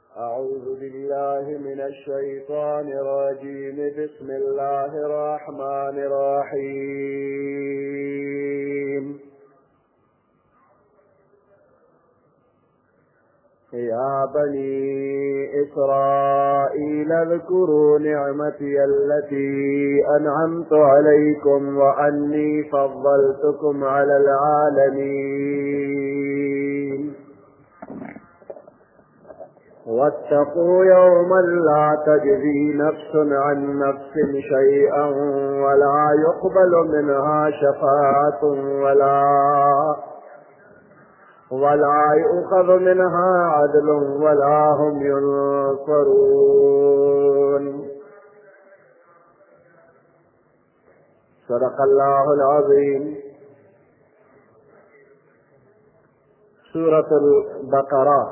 أعوذ بالله من الشيطان الرجيم. بسم الله الرحمن الرحيم. يا بني إسرائيل اذكروا نعمتي التي أنعمت عليكم وأني فضلتكم على العالمين. واتقوا يوما لا تجزي نفس عن نفس شيئا ولا يقبل منها شفاعة ولا يؤخذ منها عدل ولا هم ينصرون. صدق الله العظيم. سورة البقرة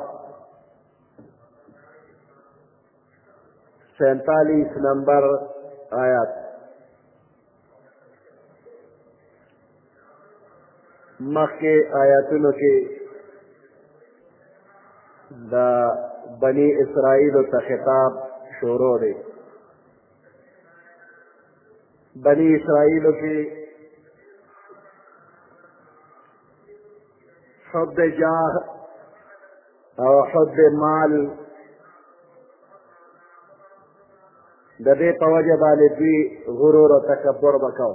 47 نمبر آیات. مخکې آیاتونو کې دا بنی اسرائیل ته خطاب شروع دی. بنی اسرائیل کې حب جاه او حب مال د دې په وجه باندې دوی غرور او تکبر وکاو.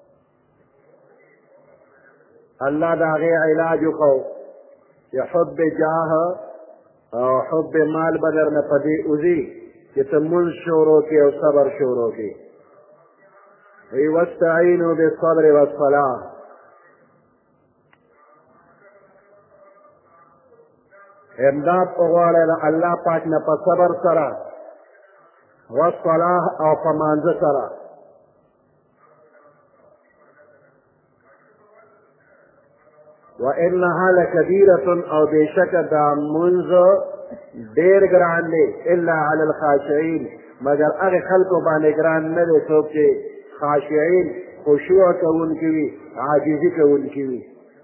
الله د هغې علاج وکړو چې حب جاه او حب مال به درنه په دې وځي چې ته لمونځ شروع کړې او صبر شروع کړې. وایي واستعینوا بالصبر والصلاة. امداد وغواړئ د الله پاک نه په صبر سره والصلاة او په مانځه سره. وانها لکبیرة او بېشکه دا منځ ډېر ګران دی. الا علی الخاشعین مگر هغې خلکو باندې ګران نه دی څوک چې خاشعین خشوع کوونکي وي، عاجزي کوونکي وي،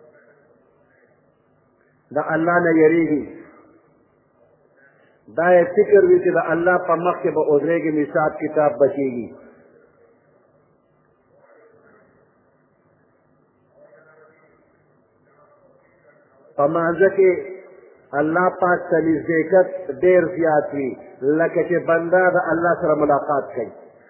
د الله نه یریږي. دا یې فکر وي چې د الله په مخ کې به ودرېږي، حساب کتاب بچېږي. په مانځه کې الله پاک ته نزدېکت ډېر زیات وي، لکه چې بنده د الله سره ملاقات کوي.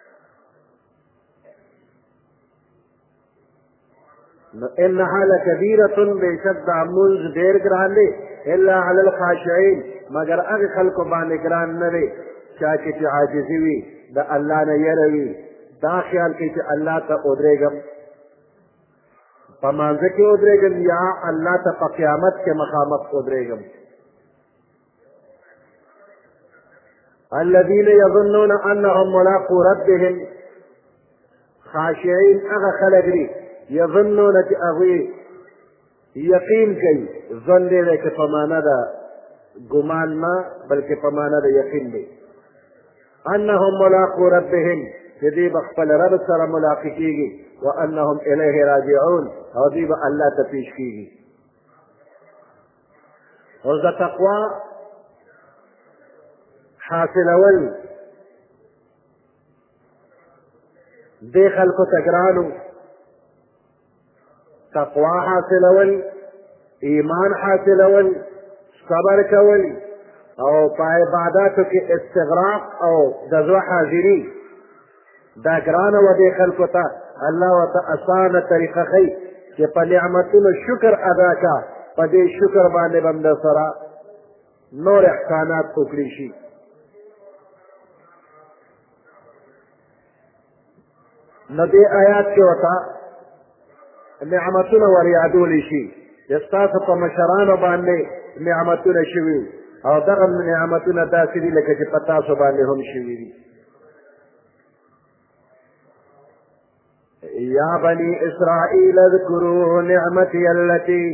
نو انها لکبیرة بېشک دا مونځ ډېر ګران دی. الا علی الخاشعین مگر هغې خلکو باندې ګران نه دی چا چې عاجزي وي، د الله نه یره وي، دا خیال کوي چې الله ته ودرېږم، په مانځه کې ودرېږم یا الله ته په قیامت کې مخامخ ودرېږم. الذین یظنون انهم ملاقو ربهم. خاشعین هغه خلک دي یظنون چې هغوی یقین کوي. ظن دی چې په معنا د ګمان نه بلکې په معنا د یقین دی. انهم ملاقو ربهم چې دوی به خپل رب سره ملاقات کېږي. وانهم الیه راجعون او دوی به الله ته پیش کېږي. اوس د تقوا حاصلول دې خلکو ته ګرانو. تقوا حاصلول، ایمان حاصلول، صبر کول او په عباداتو کې استغراق او د زړه حاضري دا ګرانه وه دې خلکو ته. الله ورته اسانه طریقه ښیي چې په نعمتونو شکر ادا کا، په دې شکر باندې به هم در سره نور احسانات وکړي شي. نو دې آیات کې ورته نعمتونه ور یادولی شي چې ستاسو په مشرانو باندې نعمتونه شوي او دغه نعمتونه داسې دي لکه چې په تاسو باندې هم شوي دي. یا بنی اسرائیل اذکروا نعمتی التي.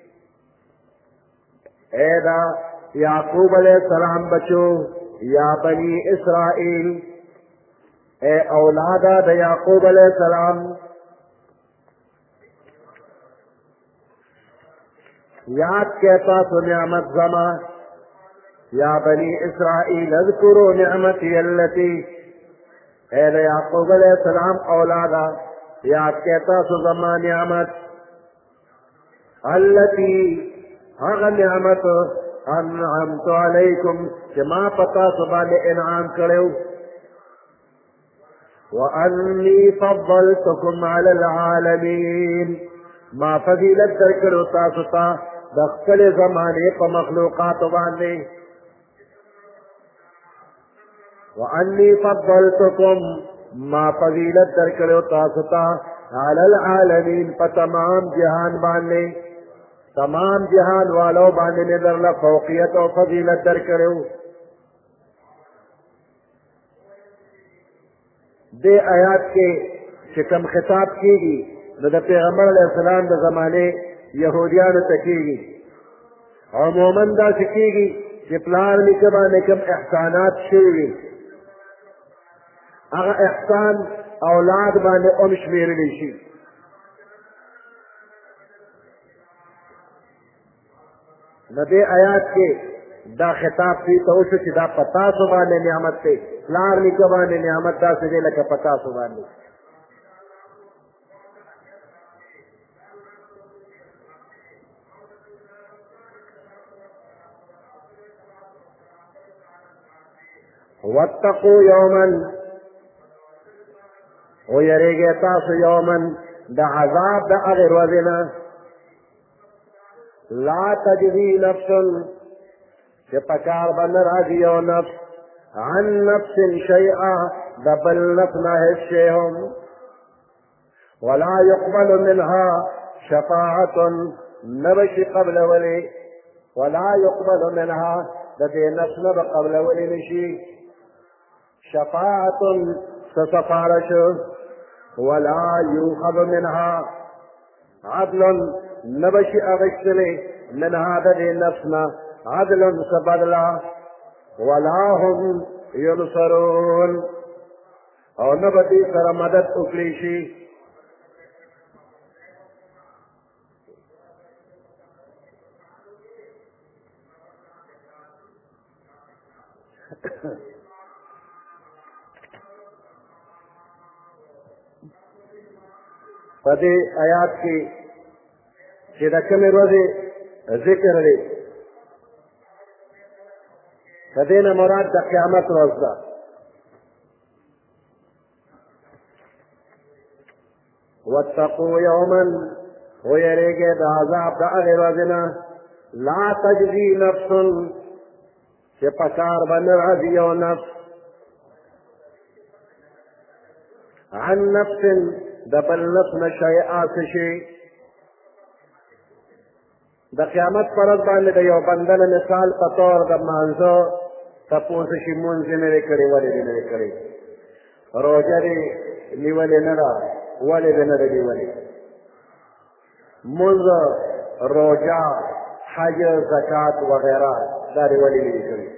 اے دا یعقوب علیہ السلام بچو، یا بنی اسرائیل اے اولادا دا یعقوب علیہ السلام، یاد کہتا تو نعمت زما یا بنی اسرائیل اذکروا نعمتی التی، اے یعقوب علیہ السلام اولادا یاد کہتا سو زمان نعمت، التی هغه نعمت انعمت علیکم چې ما پتا سو باندې انعام کړو، وانی فضلتکم علی العالمین، ما فضیلت درکړو تاسو ته د خپل زمانې په مخلوقاتو باندې، وانی فضلتکم ما فضیلت درکړو تاسو ته علی العالمین په تمام جهان باندې، تمام جهان والو باندې مې درله فوقیت او فضیلت درکړو. دې آیات کې چې کوم خطاب کېږي نو د پیغمبر علیه السلام د زمانې یهودیانو ته کېږي. عموما داسې کېږي چې پلار نیکه باندې کوم احسانات شوي وي هغه احسان اولاد باندې هم شمېرلی شي. نو دې آیات کې دا خطاب دوی ته وشو چې دا په تاسو باندې نعمت دی، پلار نیکه باندې نعمت داسې دی لکه په تاسو باندې. واتقوا یوما، ویریږئ تاسو یوما د عذاب د هغې ورځې نه، لا تجزي نفس چې په کار به نه راځي یو نفس عن نفس شیئا د بل نفس نه هېڅ شی هم، ولا يقبل منها شفاعة نه به شي قبلولی، ولا يقبل منها د دې نفس نه به قبلولی نه شي شفاعة سفارش، ولا يؤخذ منها عدل نه به شي اخیستلی منها د دې نفس نه عدل څه بدله، ولا هم ینصرون او نه به دې سره مدد وکړی شي. په دې آیات کې چې د کومې ورځې ذکر دی د دې نه مراد د قیامت ورځ ده. واتقوا یوما، ویریږئ د عذاب د هغې ورځې نه لا تجزي نفس چې په کار به نه راځي یو نفس عن نفس د بل نفس نه شیئا څه شي. د قیامت په ورځ باندې د یو بنده نه مثال په طور د مانځه تپوس شي مونځ یې نه دی کړی، ولې دې نه دی کړی، روژه دې نیولې نه ده، ولې دې نه ده نیولې، مونځ، روژه، حج، زکات وغیره دا دې ولې نه دي کړی.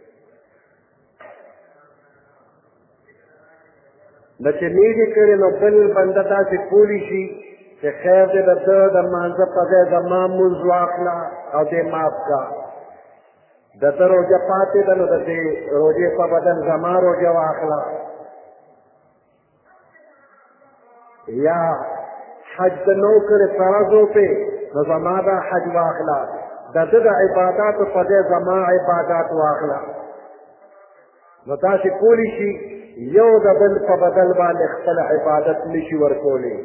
نو چې نه دي کړی نو بل بنده داسې کولی شي چې خیر دې د ده د مانځه په ځای زما مونځ واخله او دې معاف کا، د ده روژه پاتې ده نو د دې روژې په بدل زما روژه واخله، یا حج د نو کړې فرضو پې نو زما دا حج واخله، د ده د عباداتو په ځای زما عبادات واخله. نو داسې کولی شي یو د بل په بدل باندې خپل عبادت نشي ورکولی.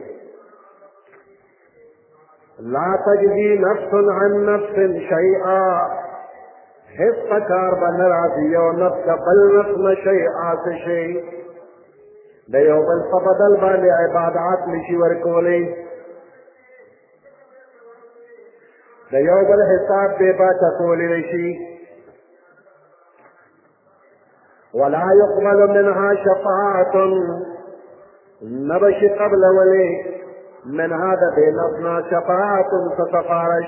لا تجزي نفس عن نفس شیئا، هیڅ په کار به نه راځي یو نفس د بل نفس نه شیئا څه شی، د یو بل په بدل باندې عبادات نشي ورکولی، د یو بل حساب بې باچه کولی نشي. ولا يقبل منها شفاعة نبشي قبل ولي من هذا بيننا شفاعة ستفارش،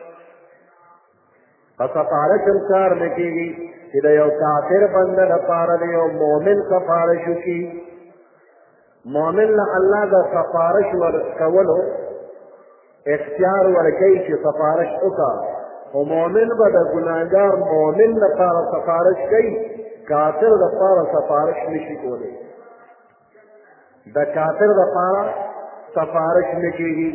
فسفارش انکار نکیگی چې د یو کافر بنده لپاره د یو مؤمن سفارش وکړي. مؤمن له الله د سفارش ورکولو اختیار ورکوي چې سفارش وکړه، خو مؤمن به د ګناهګار مؤمن لپاره سفارش کوي، کافر لپاره سفارش نشي کولی. د کافر لپاره سفارش نه کېږي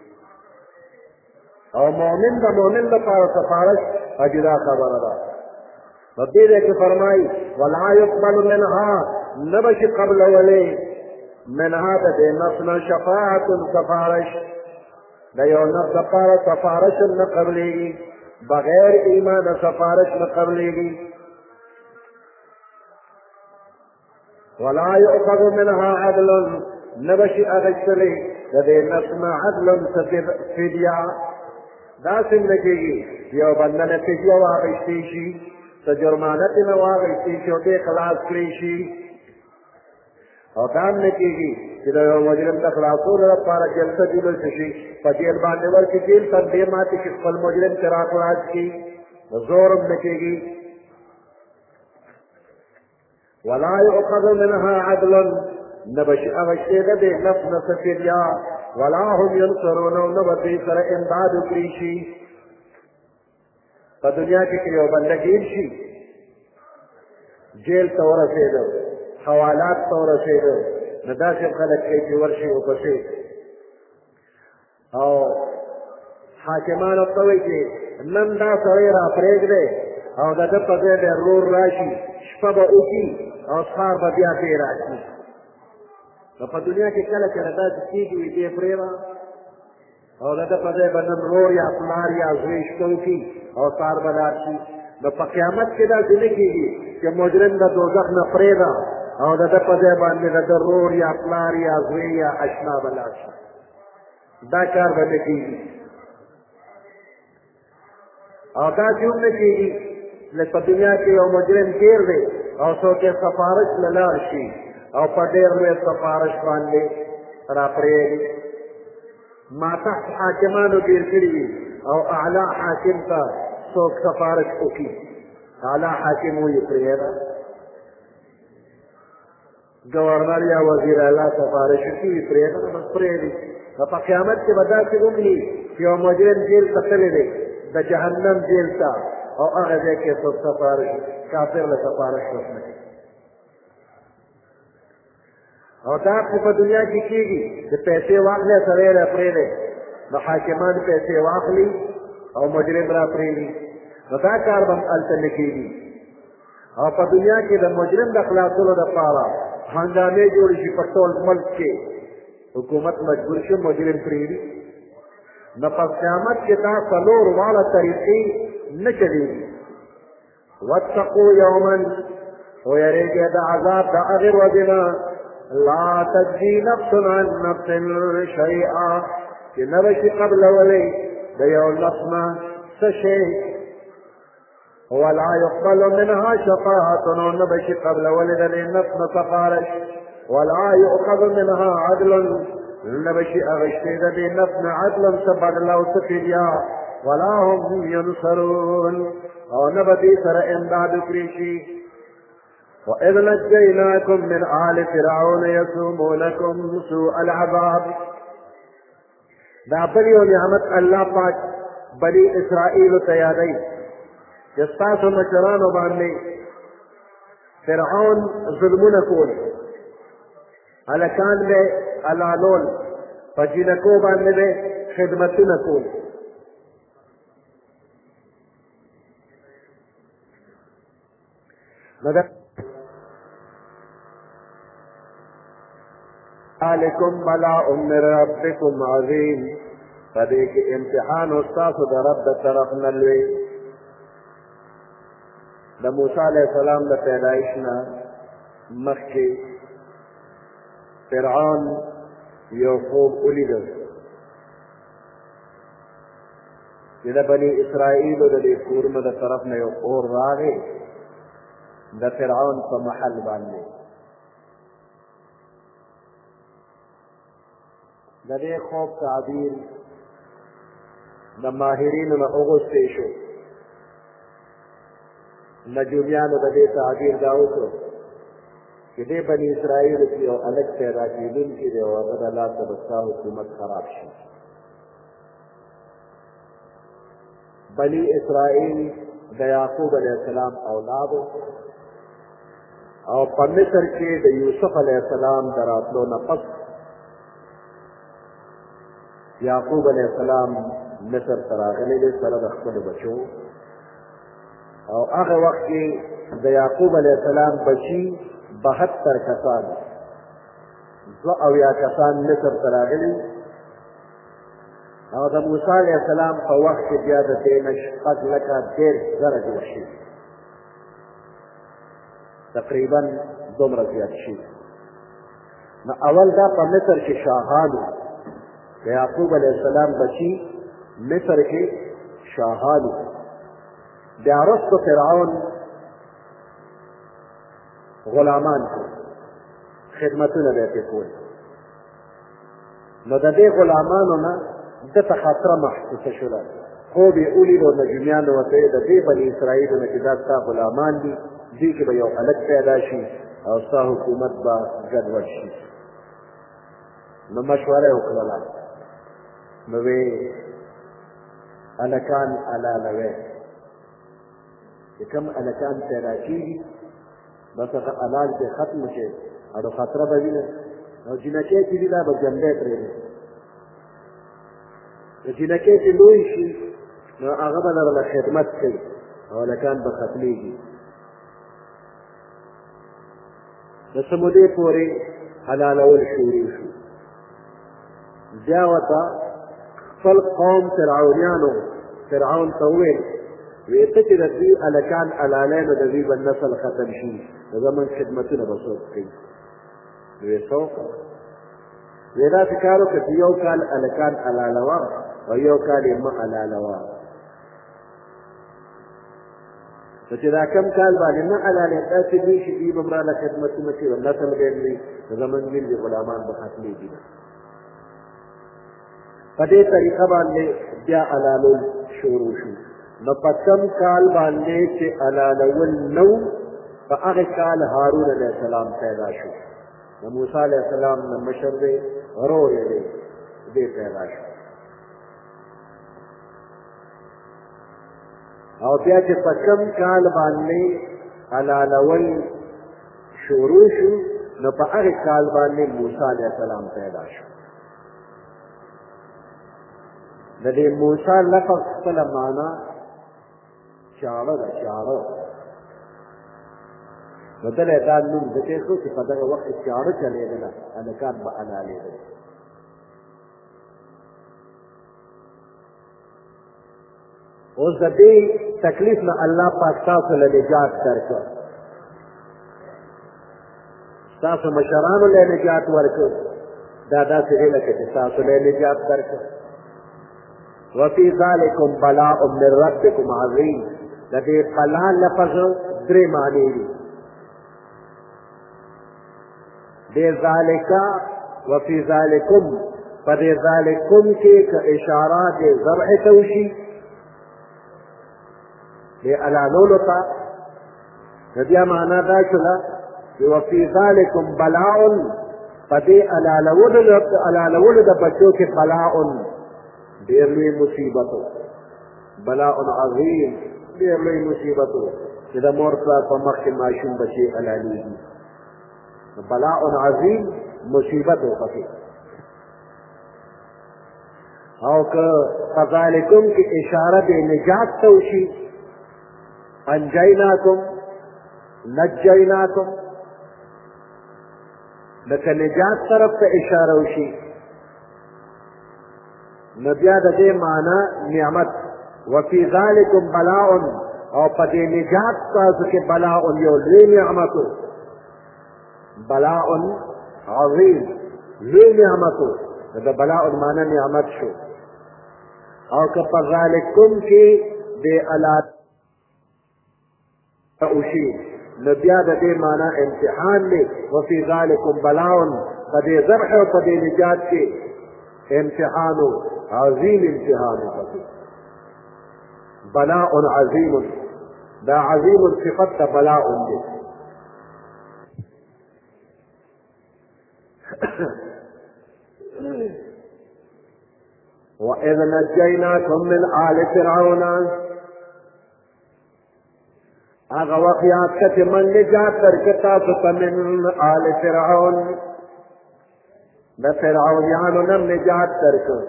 او مؤمن د مؤمن لپاره سفارش جدا خبره ده. په دې ځای کې فرمایي ولا یقبل منها، نه به شي قبلولی منها د دې نفس نه شفاعت سفارش، د یو نفس لپاره سفارش نه قبلېږي، بغیر ایمان سفارش نه قبلېږي. ولا يؤخذ منها عدل، نه به شي اخیستلی د دې نفس نه عدل فدیه. داسې نه کېږي یو بنده نه فدیه واخیستی شي، څه جرمانه ترې نه واخیستی شي او دې خلاص کړی شي. او دا هم نه کېږي چې د یو مجرم د خلاصولو لپاره جلسه جوړه شي، په جیل باندې ورکړي، جیل ته دې ماتې کړي، خپل مجرم چې را خلاص کړي، زور هم نه کېږي. ولا يؤخذ منها عدل، نه به شي اخیستی د دې نفس نه څه فدیه، ولا هم ینصرون، او نه به دوی سره امداد وکړي شي. په دنیا کې یو بنده ګیر شي، جیل ته ورسېده، حوالات ته ورسېده، نو داسې خلک کوي چې ورشي ورپسې او حاکمان ورته وایي چې نن دا سړی را پرېږدی او د ده په ځای به رور راشي، شپه به وکړي او سهار به بیا پرې راشي. نو په دنیا کې کله کله داسې کېږي وي دې پرېږده او د ده په ځای به نن رور یا پلار یا زوی شپه وکړي او سهار به لاړ شي. نو په قیامت کې داسې نه کېږي چې مجرم د دوزخ نه پرېږده او د ده په ځای باندې د ده رور یا پلار یا زوی یا اشنا به لاړ شي. دا کار به نه کېږي. او داسې هم نه کېږي لکه په دنیا کې یو مجرم تېر دی او څوک یې سفارش له لاړ شي او په ډېر لوی سفارش باندې را پرېږدي. ماتحت حاکمانو ډېر کړي وي او اعلی حاکم ته څوک سفارش وکړي، اعلی حاکم وایي پرېږده، گورنر یا وزیر اعلی سفارش وکړي پرېږده، بس پرېږدي. په قیامت کې به داسې ومني چې یو مجرم جیل ته تللی دی، د جهنم جیل ته، او هغه ځای کې څوک سفارش کافر له سفارش وکړي. او دا په دنیا کې کېږي چې پیسې واخلې سړی را پرېږدی، نو حاکمان پیسې واخلي او مجرم را پرېږدي، نو دا کار به هم هلته نه کېږي. او په دنیا کې د مجرم د خلاصولو دپاره هنګامې جوړې شي، په ټول ملک کې حکومت مجبور شي مجرم پرېږدي. نو په قیامت کې دا څلور واړه طریقې نه چلېږي. واتقوا یوما، ویریږئ د عذاب د هغې ورځې نه، لا تجزي نفس عن نفس شیئا، چې نه به شي قبلولی د یو نفس نه څه شی، ولا يقبل منها شفاعة، او نه به شي قبلولی د دې نفس نه سفارش، ولا يؤخذ منها عدل، نه به شي اخیستی د دې نفس نه عدلا څه بدله او څه فدیه، ولا هم ینصرون، او نه به دې سره امداد وکړي شي. وإذ نجيناكم من آل فرعون يسومونكم سوء العذاب، دا بل یو نعمت الله پاک بني اسرائیل ته یادوي چې ستاسو مشرانو باندې فرعون ظلمونه کول، هلکان به حلالول، په جینکو باندې به خدمتونه کول. ذالکم بلاء من ربکم عظیم، په دې کې امتحان ستاسو د رب د طرف نه لوی. د موسی علیه السلام د پیدایش نه مخکې فرعون یو خوب ولیده چې د بني اسرائیلو د دې کورونو د طرف نه یو اور راغی د فرعون په محل باندې. د دې خوب تعبیر د ماهرینو نه اغوستی شو. نجومیانو د دې تعبیر دا وکړو چې دې بني اسرائیلو کې یو هلک پیدا کېدونکی دی او هغه د لاسه به ستا حکومت خراب شي. بني اسرائیل د یعقوب علیه السلام اولادو او په مصر کې د یوسف علیه السلام د راتلو نه پس یعقوب علیه السلام مصر ته راغلی دی سره د خپلو بچو او هغه وخت کې د یعقوب علیه السلام بچي 72 کسان 82 کسان مصر ته راغلي او د موسی علیه السلام په وخت کې بیا د دې نه 10,000 جوړ شي تقریبا دومره زیات شي نو اول دا په مصر کې شاهانو د یعقوب علیه السلام بچي مصر کې شاهانو بیا وروسته فرعون غلامان کو خدمتونه به یې کول نو د دې غلامانو نه دته خطره محسوسه شوله خوب یې ولید او نجومیانو ورته د دې بني اسرائیلو نه چې دا ستا غلامان دي دې کې به یو هلک پیدا شي او ستا حکومت به ګډوډ شي نو مشوره یې وکړله نو ویې هلکان حلالوئ چې کوم هلکان پیدا کېږي بس هغه حلال کې ختم شي او خطره به وي نه او جینکې چې دي دا به جنډۍ پرېږدي د جینکې چې لوی شي نو هغه به درله خدمت کوي او هلکان به ختمېږي د څه مودې پورې حلالول شروع شو بیا ورته خپل قوم فرعون ته وویل وی ته چې د دوی هلکان حلالۍ نو د دوی به نسل ختم شي نو زموږ خدمتونه به څوک کوي وی څه وکړه وی داسې کار وکړه چې یو کال هلکان حلالوه او یو کال یې مه حلالوه نو چې دا کم کال باندې نه حلالې داسې دوی چې دوی به مراله خدمتونه کوي او نسل به یې وي نو زموږ ملي غلامان به ختمېږي په دې طریقه باندې بیا حلالول شروع شو نو په کم کال باندې چې حلالول نو په هغه کال هارون علیه السلام پیدا شو د موسی علیه السلام نه مشر دی ورور یې دی دې پیدا شو او بیا چې په کم کال باندې حلالول شروع شو نو په هغه کال باندې موسی علیه السلام پیدا شو د دې موسی لفظ خپله معنا چاړه ده چاړه نو دله دا نوم ځکه ایښو چې په دغه وخت کې چاړه چلېدله هلکان به حلالېدل اوس د دې تکلیف نه الله پاک تاسو له نجات درکړ تاسو مشرانو له نجات ورکړ دا داسې دی لکه چې تاسو له نجات درکړ وفي ذلكم بلاء من ربكم عظيم لدي بلاء لفظ درې معنی دي دې ذالک وفي ذلكم فدې ذلكم کې اشاره دې ذبح توشي دې علالولو ته بیا معنا دا شوله چې وفي ذلكم بلاء فدې علالولو د بچو کې بلاء ډېر لوی مصیبت بلاء عظیم ډېر لوی مصیبت چې د مور پلار په مخ کې ماشوم بچي حلالېږي بلاء عظیم مصیبت وکړي او که فذلکم کې اشاره د نجات ته وشي انجیناکم نجیناکم لکه نجات طرف ته اشاره وشي نو بیا د دې معنا نعمت وفي ذلكم بلاء او په دې نجات تاسو کې بلاء یو لوی نعمت بلاء عظیم لوی نعمت د بلاء معنا نعمت شو او که په ذلکم کې د الات اوشي نو بیا د دې معنا امتحان دی وفي ذلكم بلاء په دې ذبح او په دې نجات کې امتحان عظیم امتحان بلاء عظیم دا عظیم صفت بلاء دی وَإِذْ نَجَّيْنَاكُمْ مِنْ آلِ فِرْعَوْنَ هغه وخت یاد کړه چې من نجات درکړه تاسو ته من آل فرعون د فرعونیانو نه نجات درکړه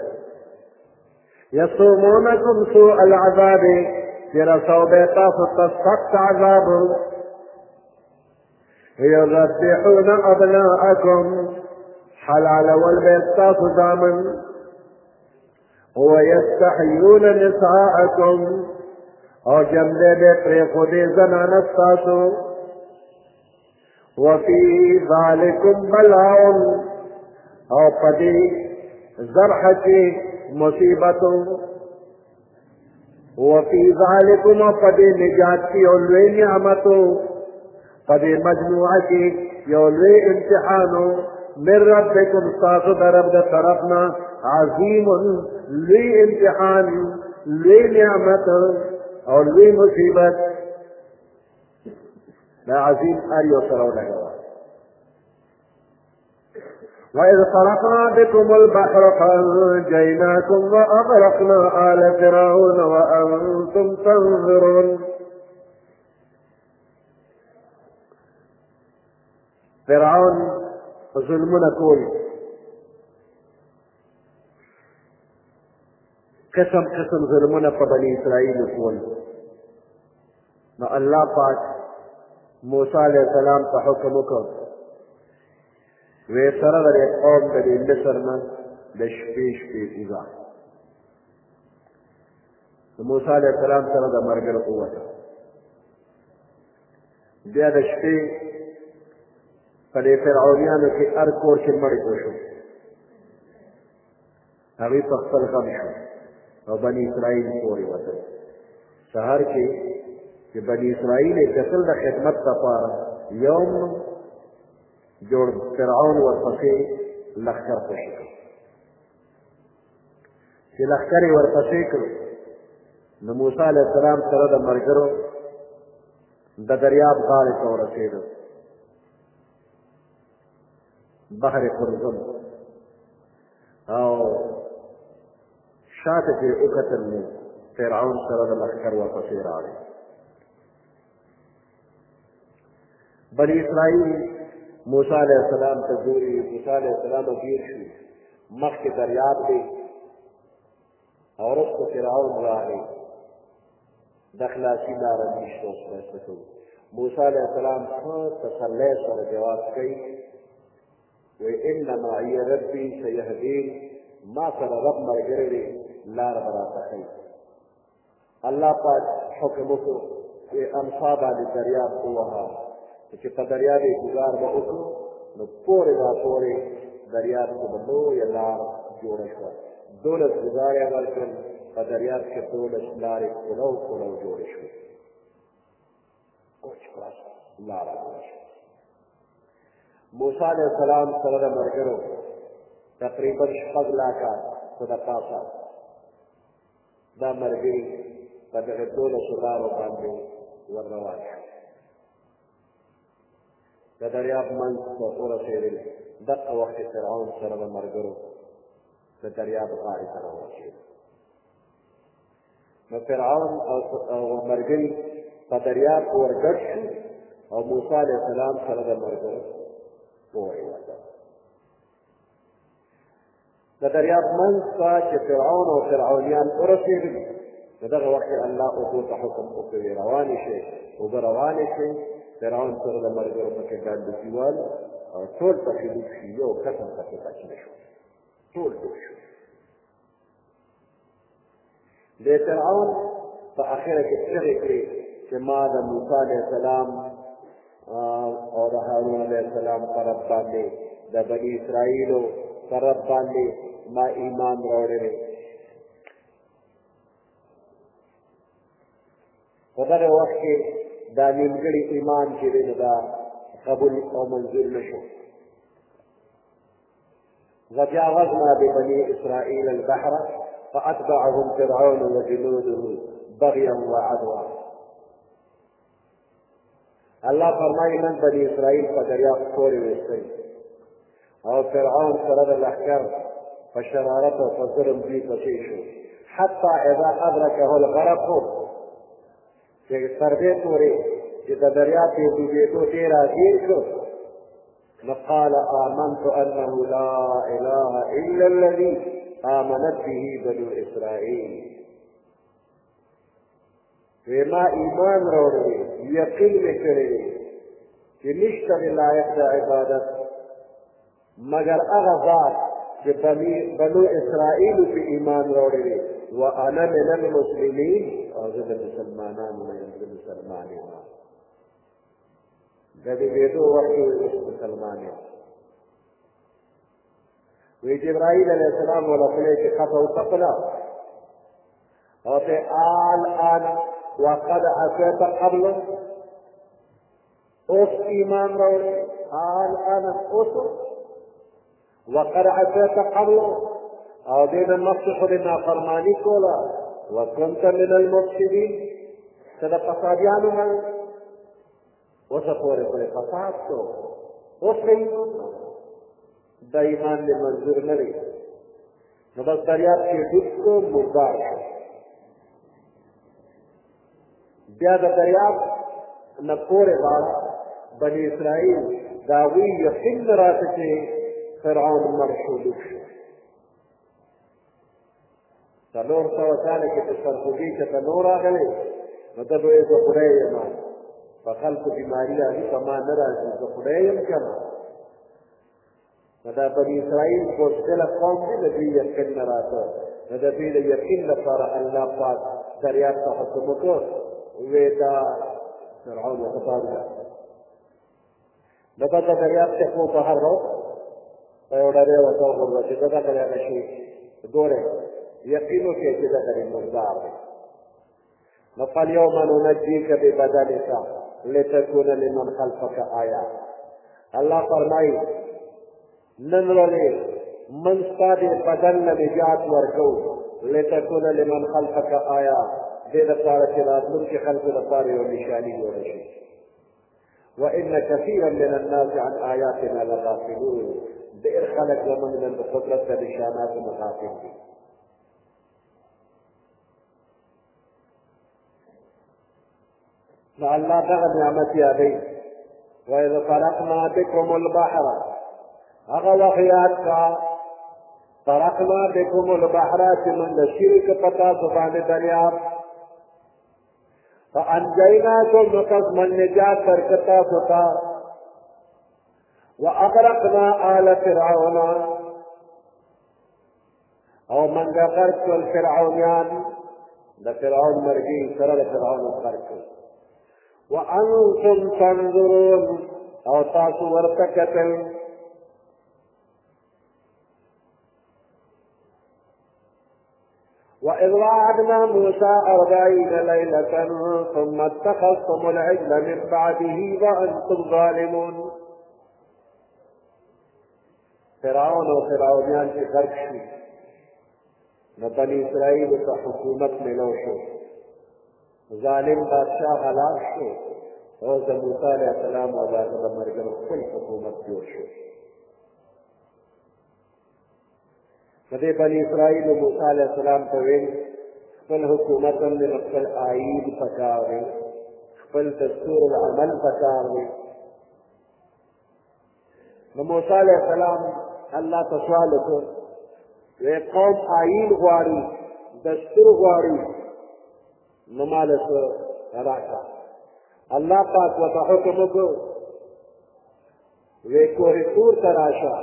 یصومونکم سوء العذاب چې رسو به تاسو ته سخت عذاب یذبحون ابناءکم حلالول به تاسو زامن ویستحیون نساءکم او جمله به پرېښودې زنانه ستاسو وفي ذلکم بلاء او په دې ذبحه کې مصیبت وفي ذلکم او په دې نجات کې یو لوی نعمت په دې مجموعه کې یو لوی امتحان من ربکم ستاسو د رب د طرفنا عظیم لوی امتحان لوی نعمت او لوی مصیبت دا عظیم اریو سره ولګوه وإذ فرقنا بكم البحر فأنجيناكم وأغرقنا آل فرعون وأنتم تنظرون فرعون ظلمنا کول قسم قسم ظلمنا په بني اسرائیل کول نو الله پاک موسی علیہ السلام ته حکم وکړ وی سره د قوم د مصر نه د شپې وځه د موسی علیہ السلام سره د مرګ ووته بیا د شپې په دې فرعونیانو کې هر کور کې مړ شو هغوی په خپل غم شو او بني اسرائیل پورې وتل سهار کې چې بني اسرائیل یې کتل د خدمت لپاره یوم جوړ فرعون ورپسې لښکر خوشي کړ چې لښکر یې ورپسې کړ نو موسی علیه السلام سره د ملګرو د دریاب غاړې ته ورسېدو بحر قرظم او شاته چې وکتل نو فرعون سره د لښکر ورپسې راغی بني اسرائیل موسی علیہ السلام ته ګوري موسی علیہ السلام تیر شو مخکې دریاب دی او وروسته فرعون راغی د خلاصي لاره نشته اوس فیصله کوو موسی علیہ السلام ښه تسلی سره جواب کوي وی ان معي ربي سيهدين ما سره رب ملګری دی لاره به راته ښیي الله پاک حکم وکړو وی امسا باندې دریاب ووهه چې په دریاب یې ګزار به وکړو نو پورې راپورې دریاب کې به لویه لار جوړه شوه 12 ګزار یې ورکړل په دریاب کې 12 لارې کړو جوړې شوې کوچ کلاس لاره جوړه شوه موسی علیہ السلام سره د ملګرو تقریبا 6 لاکه صدقه دا ملګري په دغه 12 لارو باندې ور روان شو د دریاب منځ ته ورسېدل دغه وخت فرعون سره د ملګرو د دریاب غاړې ته راورسېد نو فرعون او ملګري په دریاب ورګډ شو او موسی علیه السلام سره د ملګرو پورې وته د دریاب منځ ته چې فرعون او فرعونیان ورسېدل نو دغه وخت الله اوبو ته حکم وکړي روانې شي اوبه روانې شي فرعون سره د ملګرو پکې ډانډ دیوال او ټول پکې ډوب شي یو قسم پکې بچ نه شو ټول ډوب شو د فرعون په اخره کې چغې کړې چې ما د موسی علیه السلام او د هارون علیه السلام په رب باندې د بني اسرائیلو په رب باندې ما ایمان راوړی په دغه وخت کې دا نیمګړی ایمان چې دی نو دا قبول او منظور نه شو وجاوزنا ببني اسرائیل البحر فاتبعهم فرعون وجنوده بغیا وعدوا الله فرمایي من بني اسرائیل په دریاب پورې ویستئ او فرعون سره د لښکر په شرارت او په ظلم دوی پسې شو حتی اذا ادرکه الغرق چې تر دې پورې چې د دریاب په ډوبېدو ډېر راګیر کړ نو قال آمنت انه لا اله الا الذي آمنت به بنو اسرائیل وی ما ایمان راوړی یقین مې کړی دی چې نشته د لایق د عبادت مگر هغه ذات چې بنو اسرائیلو په ایمان راوړی دی وانا من المسلمین او زه د مسلمانانو نه یم زه مسلمان یم د ډوبېدو وخت کې مسلمان یم وی جبرائیل علیه السلام ولا خولې کې خطه وتقله او ته الآن وقد عصيت قبله اوس ایمان راوړی الآن اوس وقد عصيت قبله او دې نه مخکې خو دې نافرماني کوله وكنت من المفسدين ته د فسادیانو نه اوسه پورې پورې فساد کو اوس د ایمان دې منظور نه دی نو بس دریاب کې ډوب کو مردار شو بیا د دریاب نه پورې بعد بني اسرائیل د هغوی یقین نه راته چې فرعون مړ شو ډوب شو 400 کاله کې په سرخوږي کې ته نور راغلی نو ته به وایې زه خدای یم په خلکو بیماري راځي په ما نه راځي زه خدای یم که نه نو دا بني اسرائیل بزدله قوم دی د دوی یقین نه راته نو د دوی د یقین لپاره الله پاک دریاب ته حکم وکړ وی دا فرعون وخطاب ده نو به د دریاب څخه په هر روز په یو ډارې ورته وغورځوه چې دغه دریاب شي ګورئ یقین وکړئ چې دغه مردار دی نو فالیوم ننجیک ببدنک لتکون لمن خلفک آیات الله فرمایي نن ورځې من ستا د بدن نه نجات ورکوو لتکون لمن خلفک آیات دې دپاره چې راتلونکي خلکو دپاره یو نشاني جوړه شي وان کثیرا من الناس عن آیاتنا لغافلون ډېر خلک زموږ نن د قدرت د نشاناتو نه غافل دي نو الله دغه نعمت یادوي وإذ فرقنا بكم البحر هغه وخت یاد کا فرقنا بكم البحر چې موږ د شرک په تاسو باندې دریاب فانجیناکم نو پس من نجات ورکړ تاسو ته واغرقنا آل فرعون او موږ غرق کړل فرعونیان د فرعون مرګي سره د فرعون غرق کړل وانتم تنظرون او تاسو ورته کتل وإذ وعدنا موسى 40 ليلة ثم اتخذتم العجل من بعده وأنتم ظالمون فرعون و فرعونیان چې غرق شي نو بني اسرائیلو ته حکومت ملو شو ظالم بادشاہ هلاک شو او د موسی علیه السلام او د هغه د ملګرو خپل حکومت جوړ شو د دې بني اسرائیلو موسی علیه السلام ته ویل خپل حکومت هم د خپل آیین پکار دی خپل دستور العمل پکار دی نو موسی علیه السلام الله ته سوال وکړ وی قوم آیین غواړي دستور غواړي نو مال څه راکړه الله پاک ورته حکم وکړ وی کوهی طور ته راشه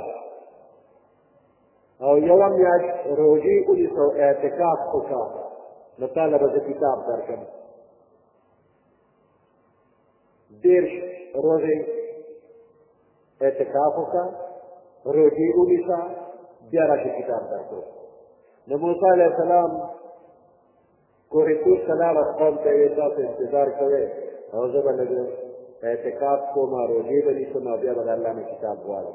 او یوه میاشت روژې ونیسه او اعتکاف وکړه نو تاله به زه کتاب درکړم 10 روژې اعتکاف وکړه روژې ونیسه بیا راشه کتاب درکړو نو موسی علیه السلام کوهی طور ته لاړه قوم ته یې تاسو انتظار کوئ او زه به لږ اعتکاف کوم روژې به نیسم او بیا به د الله نه کتاب غواړم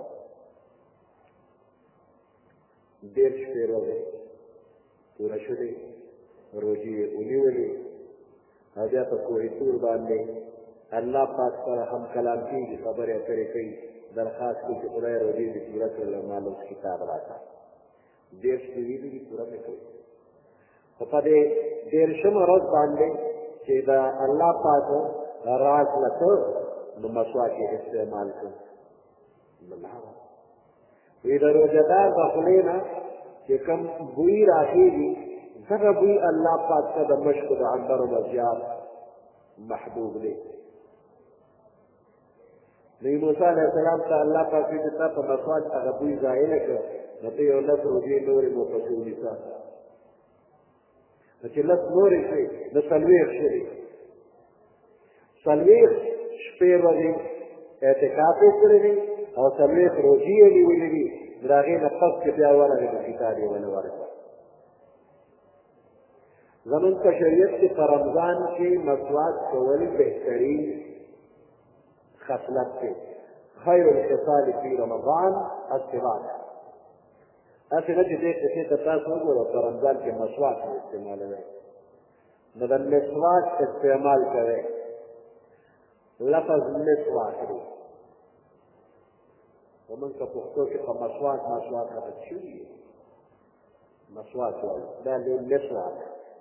10 شپې روژې پوره شولې روژې یې ونیولې او بیا په کوهی طور باندې الله پاک سره هم کلام کېږي خبرې اترې کوي درخواست کوي چې خدای روژې دې پوره کړل ما له کتاب راکړه 10 شپې ویلې دي پوره مې کوي خو په دې 13مه ورځ باندې چې د الله پاک راز لته نو مسواک استعمال کړ وی د روزدار د خولې نه چې کوم بوی راخېږي دغه بوی الله پاک ته د مشکو د عنبرو نه زیات محبوب دی نو موسی علیه السلام ته الله پاک وایي چې تا په مسواک هغه بوی ضایع نه کړ نو ته یو لس روزې نورې مپسې ونیسه نو چې لس نورې شوې نو څلوېښت شوې څلوېښت شپې ورځې اعتکاف یې کړی دی او څلوېښت روژې یې نیولې دي نو د هغې نه پس چې بیا ورغې نو کتاب یې ونه ورکړه زمونږ په شریعت کې په رمضان کې مسواک کول بهترین خصلت دی خیر الخصال فی رمضان السواک هسې نه چې دې قصې ته تاسو وګورئ په رمضان کې مسواک استعمالوئ نو د مسواک استعمال کوئ لفظ مسواک دی ومن که پښتو کې په مسواک غلط شوي مسواک وایي دا مسواک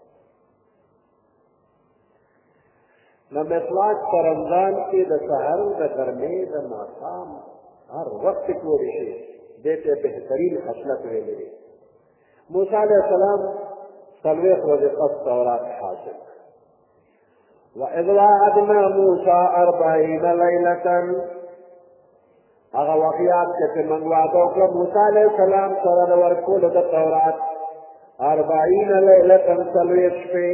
نو مسواک په رمضان کې د سحر د غرمې د ماښام هر وخت کولی شي دې ته بهترین خصلت ویلی دی موسی علیه السلام څلوېښت ورځې پس تورات حاصل وإذ وعدنا موسى 40 ليلة هغه واقعات چې موږ وعده وکړه موسی علیه السلام سره د ورکولو د تورات 40 ليلة څلوېښت شپې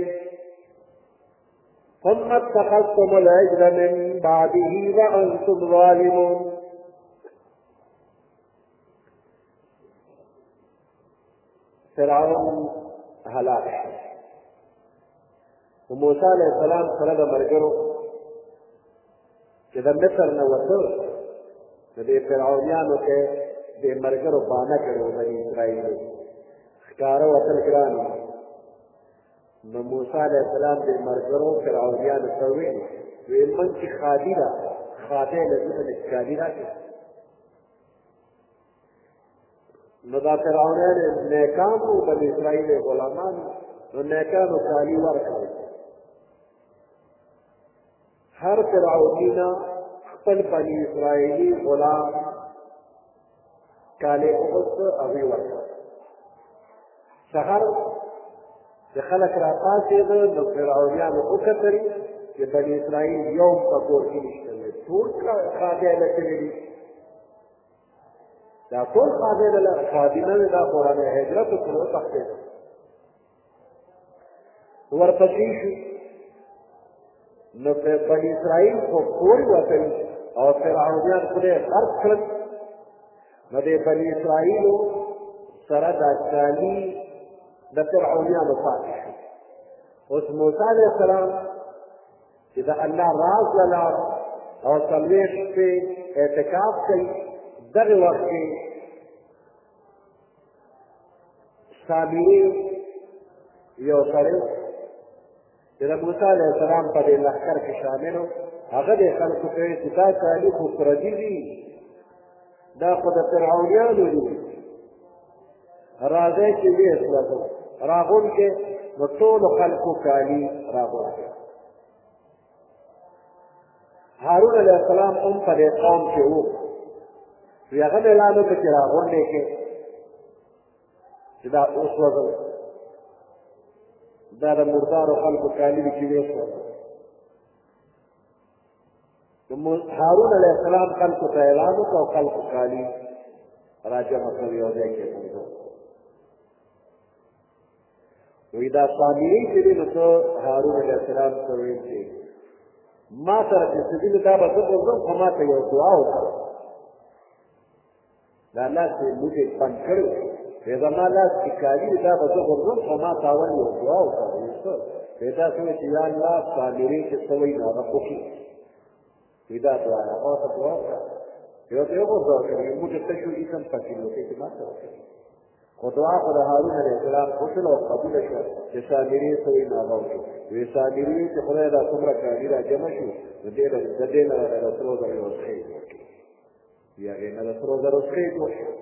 ثم اتخذتم العجل من بعده وأنتم ظالمون فرعون هلاک شو موسی علیه السلام سره د ملګرو چې د مصر نه وته د دې فرعونیانو کې د ملګرو بانه کړو بني اسرائیل ښکاره وتل ګران نو موسی علیه السلام د ملګرو فرعونیانو ته ویل من چې خادي ده خادی له دې نه ښکاري راکړي نو دا فرعونیان نیکان وو بني اسرائیل غلامان نو نیکانو کالي ورکړل هر فرعونی نه خپل بني اسرائیلي غلام کالي وغوښته او یې ورکړل سهار چې خلک راپاڅېده نو فرعونیانو وکتل چې بني اسرائیل یو په کور کې نشته ټول خادی لټلي دي دا ټول خادمانه دا قرآن هجرت وکړو تختې ورپسې شو نو بني اسرائیل خو کور وتل او فرعونیان خدای غرق کړل نو د بني اسرائیلو سره دا کالي د فرعونیانو پاتې شو اوس موسی علیه السلام چې د الله راز ولاړ او څلوېښت شپې اعتکاف کوي دغه وخت کې سامري یو سړی چې د موسی علیه السلام په دې لښکر کې شامل و هغه د خلکو ته ویل چې دا کالي خو پردي دي دا خو د فرعونیانو دي راځئ چې ویې سوځو راغونډ نو ټولو خلکو کالي راغونډ هارون علیه السلام هم په دې قوم کې و وی هغه مې اعلان وکړ چې راغونډې کې چې دا وسوځو دا د مردارو خلکو کالي دي چې ویې سوځو هارون علیه السلام خلکو ته اعلان وکړ او خلکو کالي راجمع کړي یو ځای کې وی دا سامري چې دی نو ته هارون علیه السلام ته ویل چې ما سره چې څه دي نو دا به زه غورځم خو ما ته یو دعا وکړه دا لاس یې موږ بند کړی وی زما لاس کې کالي دی دا به زه غورځم خو ما ته اول یو دعا وکړه وی څه وی داسې وایي چې یا الله سامري چې څه وایي نو هغه وکړي وی دا دعا هغه ته دعا وکړه یو ته یې وغورځوه موږ ته شو اسم پکې نو چې ما ته وکړي خو دعا خو د هارون علیه السلام وشول او قبوله شوه چې سامري څه وایي نو هغه وکړي وی سامري چې خدای دا څومره کالي را جمع شو نو د دې نه د سرو زرو یو سخي وکړي وی هغې نه د سرو زرو سخي جوړ شو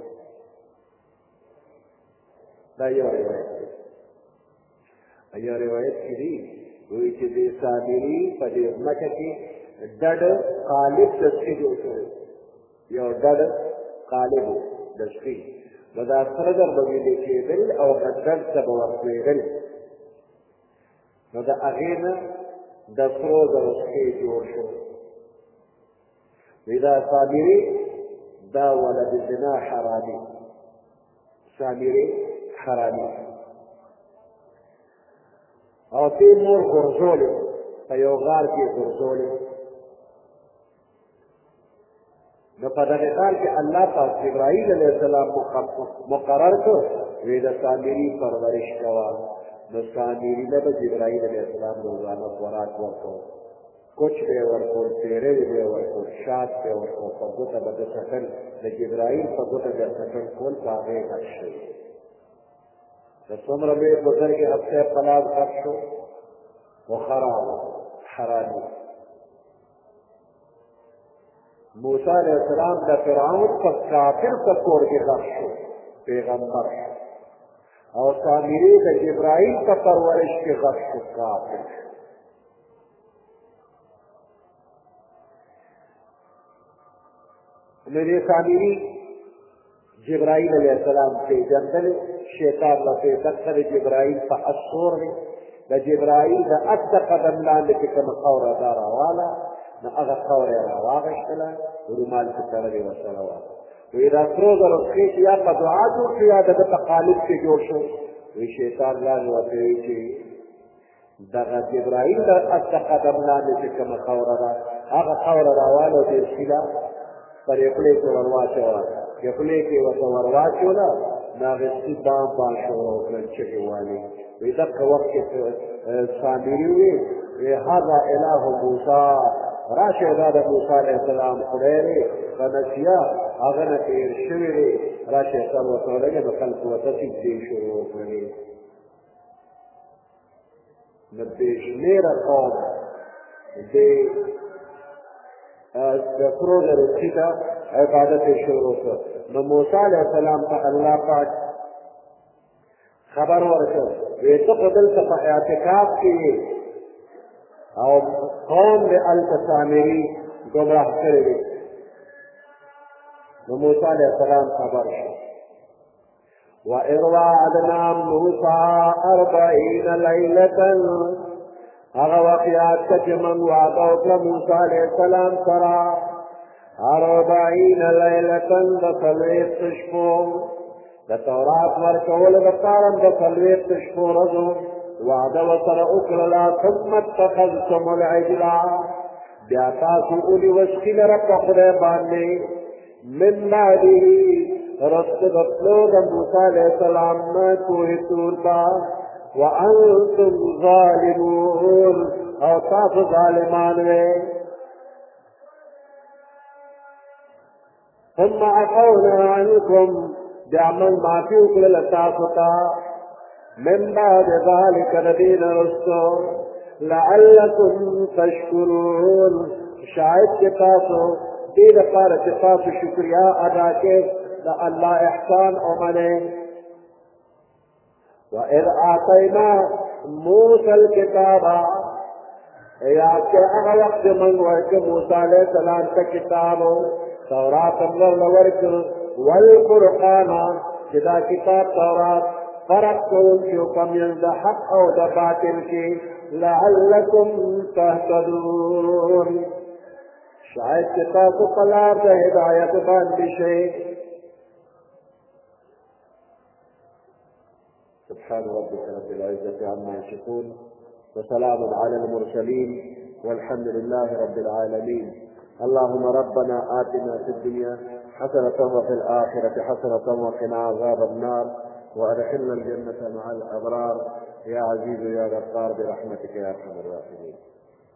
دا یو روایت دی یو روایت کې دي وایي چې د سامري په دې ځمکه کې ډډ قالب د سپي جوړ شوی یو ډډ قالب د سپي نو دا سره در به ویلې کېدل او ډډ ته به ورکوېدل نو د هغې نه د سرو زرو سپی جوړ شو وی دا سامري دا ولد زنا حرامي سامري حرامي او تی مور غرزولې په یو غار کې غرزولې نو په دغه غار کې الله پاک جبرائیل علیه السلام مقرر کړ وی د سامري پرورش کوه نو سامري له به جبرائیل علیه السلام روزانه خوراک ورکړ کوچ به یې ورکړ تیرې به یې ورکړ شات به یې ورکړ په ګوته به د څټل د جبرائیل په ګوته به یې څټل ټول په هغې غټ شوي د څومره به یې ګوتر کې هفته پلاس غټ شو وخراب حرامي موسی علیه السلام د فرعون په کافر په کور کې غټ شو پیغمبر او سامري د جبرائیل په پرورش کې غټ شو کافر نو دې سامري جبرائیل علیه السلام پېژندل شیطان له دقه د جبرائیل په اسور دی د جبرائیل د اس د قدم لاندې چې کومه خاوره دا راواله نو هغه خاوره یې راواغېستله رومال کې تړلې ورسره وه وی دا سرو زرو سپی چې یا په دعا جوړ شو یا د ده په قالب کې جوړ شو وی شیطان لاندې ورته وایي چې دغه جبرائیل د اس د قدم لاندې چې کومه خاوره ده هغه خاوره راواله دې سیله پر یې خولې کې ور واچوه یې خولې کې ورته ور واچوله نو هغې سپي بام بام شروع وکړل چغې والې وی دغه وخت کې سامري وی هذا اله موسی راشه دا د موسی علیه السلام خدای دی فنسیه هغه نه تېر شوي دی راشه سر ورته ولګې نو خلکو ورته سجدې شروع وکړې نو بې شمېره قوم د سرو زرو سپي ته عبادت یې شروع کړ نو موسی علیه السلام ته الله پاک خبر ورکړ وی ته خو دلته په اعتکاف کې یې او قوم د هلته سامري ګمراه کړی دی نو موسی علیه السلام خبر شو وإذ وعدنا موسی 40 لیلة هغه وخت یاد کړه چې موږ وعده وکړه موسی علیه السلام سره 40 لیلة د 40 شپو د تورات ورکولو دپاره د 40 شپو ورځو وعده ورسره وکړله ثم اتخذتم العجل بیا تاسو ونیوه سپي لره په خدای باندې من بعده رسته د تلو د موسی علیه السلام نه کوهې طور ته وانتم ظالمون او تاسو ظالمان وئ ثم عفونا عنكم بیا موږ معافي وکړله تاسو ته من بعد ذلك الذين رسول لعلكم تشكرون شاید چې تاسو دې لپاره چې تاسو شکریا ادا کړئ د الله احسان ومنئ وإذ آتينا موسى الكتاب یاد کړه هغه وخت موږ ورکړه موسی علیه السلام ته کتاب تورات موږ ورکړ والقرآن چې دا کتاب تورات فرق کوونکی په منځ د حق او د باطل کې لعلکم تهتدون شاید چې تاسو په لار د هدایت باندې شئ سبحان ربك رب العزة عما يصفون وسلام على المرسلين والحمد لله رب العالمين اللهم ربنا آتنا في الدنيا حسنة وفي الآخرة حسنة وقنا عذاب النار وأدخلنا الجنة مع الأبرار يا عزيز يا غفار برحمتك يا أرحم الراحمين